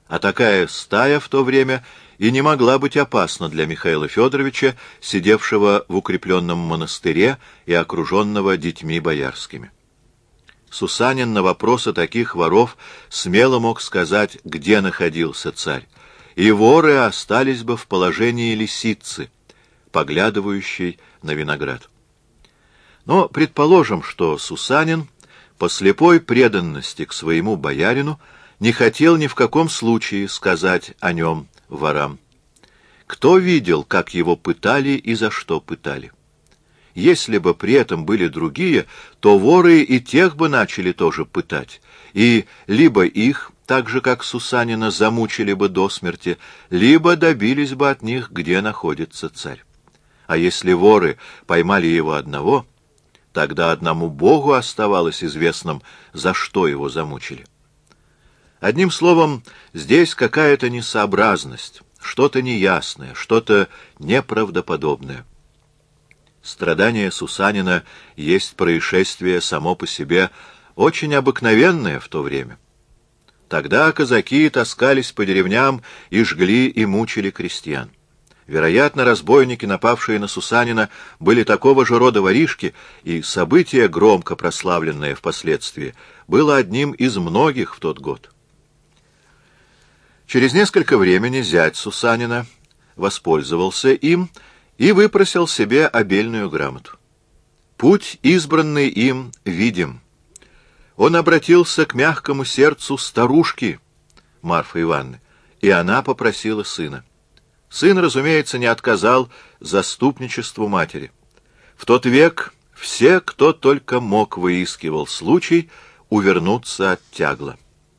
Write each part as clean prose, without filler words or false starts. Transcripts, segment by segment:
А такая стая в то время и не могла быть опасна для Михаила Федоровича, сидевшего в укрепленном монастыре и окруженного детьми боярскими. Сусанин на вопросы таких воров смело мог сказать, где находился царь, и воры остались бы в положении лисицы, поглядывающей на виноград. Но предположим, что Сусанин по слепой преданности к своему боярину не хотел ни в каком случае сказать о нем ворам. Кто видел, как его пытали и за что пытали? Если бы при этом были другие, то воры и тех бы начали тоже пытать, и либо их, так же как Сусанина, замучили бы до смерти, либо добились бы от них, где находится царь. А если воры поймали его одного, тогда одному Богу оставалось известным, за что его замучили. Одним словом, здесь какая-то несообразность, что-то неясное, что-то неправдоподобное. Страдание Сусанина есть происшествие само по себе очень обыкновенное в то время. Тогда казаки таскались по деревням и жгли и мучили крестьян. Вероятно, разбойники, напавшие на Сусанина, были такого же рода воришки, и событие, громко прославленное впоследствии, было одним из многих в тот год. Через несколько времени зять Сусанина воспользовался им и выпросил себе обельную грамоту. Путь, избранный им, видим. Он обратился к мягкому сердцу старушки Марфы Ивановны, и она попросила сына. Сын, разумеется, не отказал заступничеству матери. В тот век все, кто только мог, выискивал случай увернуться от тягла.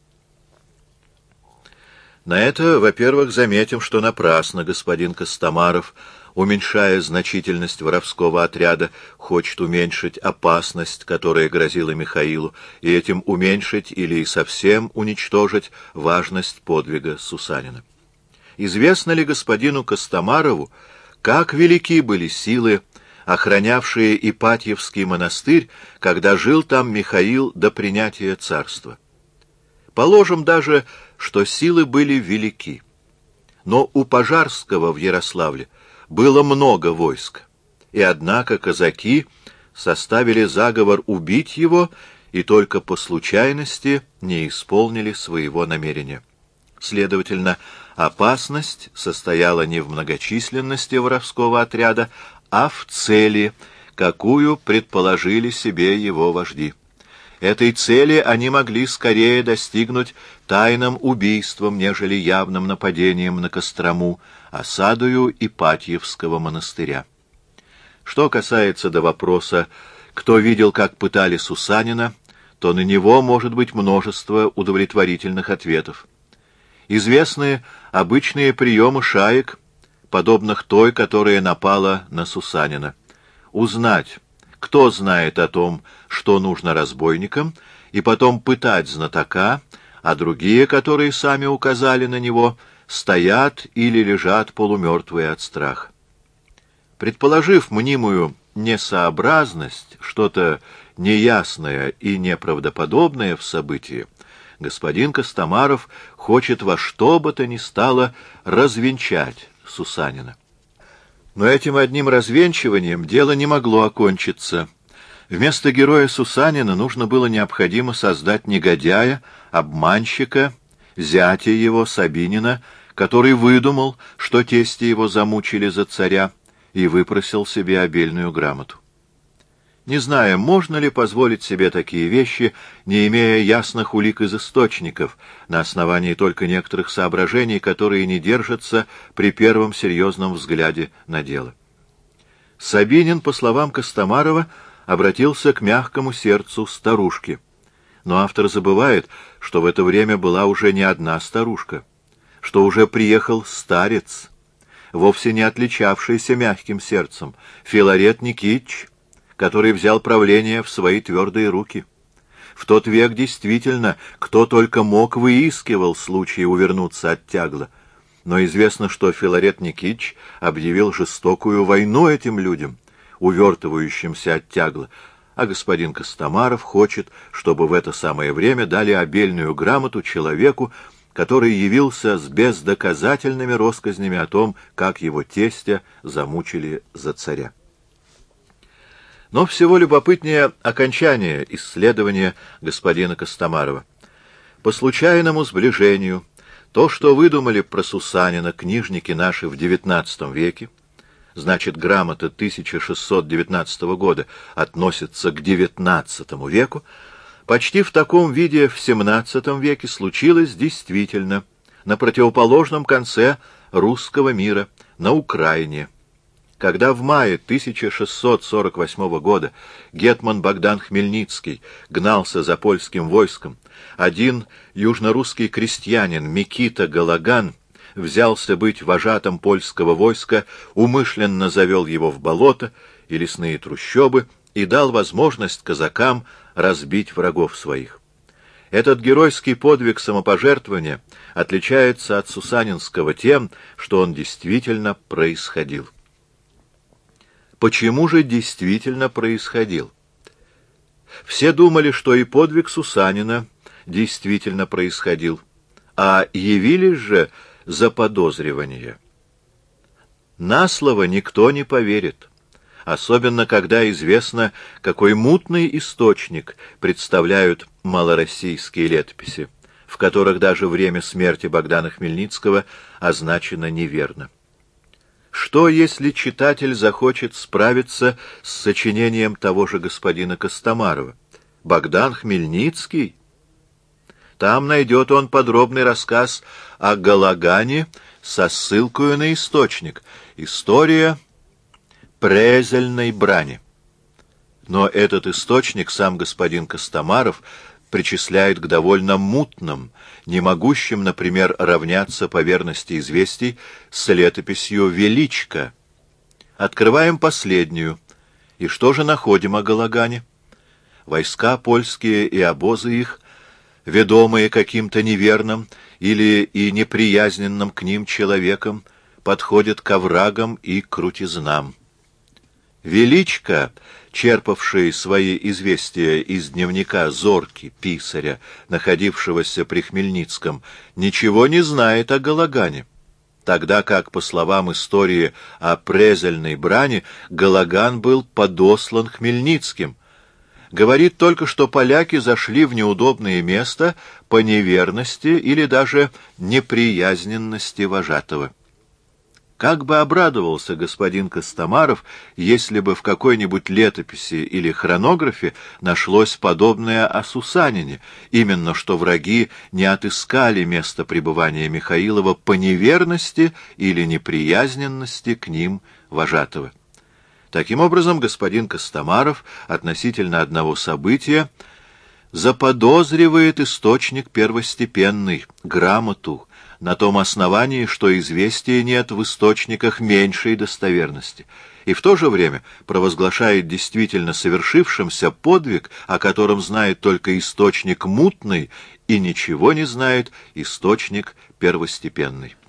На это, во-первых, заметим, что напрасно господин Костомаров, уменьшая значительность воровского отряда, хочет уменьшить опасность, которая грозила Михаилу, и этим уменьшить или совсем уничтожить важность подвига Сусанина. Известно ли господину Костомарову, как велики были силы, охранявшие Ипатьевский монастырь, когда жил там Михаил до принятия царства? Положим даже, что силы были велики. Но у Пожарского в Ярославле было много войск, и однако казаки составили заговор убить его и только по случайности не исполнили своего намерения. Следовательно, опасность состояла не в многочисленности воровского отряда, а в цели, какую предположили себе его вожди. Этой цели они могли скорее достигнуть тайным убийством, нежели явным нападением на Кострому, осадою Ипатьевского монастыря. Что касается до вопроса, кто видел, как пытали Сусанина, то на него может быть множество удовлетворительных ответов. Известны обычные приемы шаек, подобных той, которая напала на Сусанина. Узнать, кто знает о том, что нужно разбойникам, и потом пытать знатока, а другие, которые сами указали на него, стоят или лежат полумертвые от страха. Предположив мнимую несообразность, что-то неясное и неправдоподобное в событии, господин Костомаров хочет во что бы то ни стало развенчать Сусанина. Но этим одним развенчиванием дело не могло окончиться. Вместо героя Сусанина нужно было необходимо создать негодяя, обманщика, зятя его, Сабинина, который выдумал, что тести его замучили за царя, и выпросил себе обельную грамоту. Не зная, можно ли позволить себе такие вещи, не имея ясных улик из источников, на основании только некоторых соображений, которые не держатся при первом серьезном взгляде на дело. Сабинин, по словам Костомарова, обратился к мягкому сердцу старушки. Но автор забывает, что в это время была уже не одна старушка, что уже приехал старец, вовсе не отличавшийся мягким сердцем, Филарет Никитич, который взял правление в свои твердые руки. В тот век действительно кто только мог выискивал случай увернуться от тягла, но известно, что Филарет Никитич объявил жестокую войну этим людям, увертывающимся от тягла, а господин Костомаров хочет, чтобы в это самое время дали обельную грамоту человеку, который явился с бездоказательными россказнями о том, как его тестя замучили за царя. Но всего любопытнее окончание исследования господина Костомарова. По случайному сближению то, что выдумали про Сусанина книжники наши в XIX веке, значит, грамота 1619 года относится к XIX веку, почти в таком виде в XVII веке случилось действительно на противоположном конце русского мира, на Украине. Когда в мае 1648 года гетман Богдан Хмельницкий гнался за польским войском, один южнорусский крестьянин Микита Галаган взялся быть вожатым польского войска, умышленно завел его в болото и лесные трущобы и дал возможность казакам разбить врагов своих. Этот геройский подвиг самопожертвования отличается от сусанинского тем, что он действительно происходил. Почему же действительно происходил? Все думали, что и подвиг Сусанина действительно происходил, а явились же заподозривания. На слово никто не поверит, особенно когда известно, какой мутный источник представляют малороссийские летописи, в которых даже время смерти Богдана Хмельницкого означено неверно. Что, если читатель захочет справиться с сочинением того же господина Костомарова? Богдан Хмельницкий? Там найдет он подробный рассказ о Галагане со ссылкой на источник. История Презельной брани. Но этот источник сам господин Костомаров причисляет к довольно мутным, не могущим, например, равняться по верности известий с летописью «Величко». Открываем последнюю. И что же находим о Галагане? Войска польские и обозы их, ведомые каким-то неверным или и неприязненным к ним человеком, подходят к оврагам и крутизнам. Величко, черпавший свои известия из дневника Зорки, писаря, находившегося при Хмельницком, ничего не знает о Галагане, тогда как, по словам истории о Презельной брани, Галаган был подослан Хмельницким. Говорит только, что поляки зашли в неудобное место по неверности или даже неприязненности вожатого. Как бы обрадовался господин Костомаров, если бы в какой-нибудь летописи или хронографе нашлось подобное о Сусанине, именно что враги не отыскали место пребывания Михаилова по неверности или неприязненности к ним вожатого. Таким образом, господин Костомаров относительно одного события заподозривает источник первостепенный, грамоту, на том основании, что известия нет в источниках меньшей достоверности, и в то же время провозглашает действительно совершившимся подвиг, о котором знает только источник мутный, и ничего не знает источник первостепенный.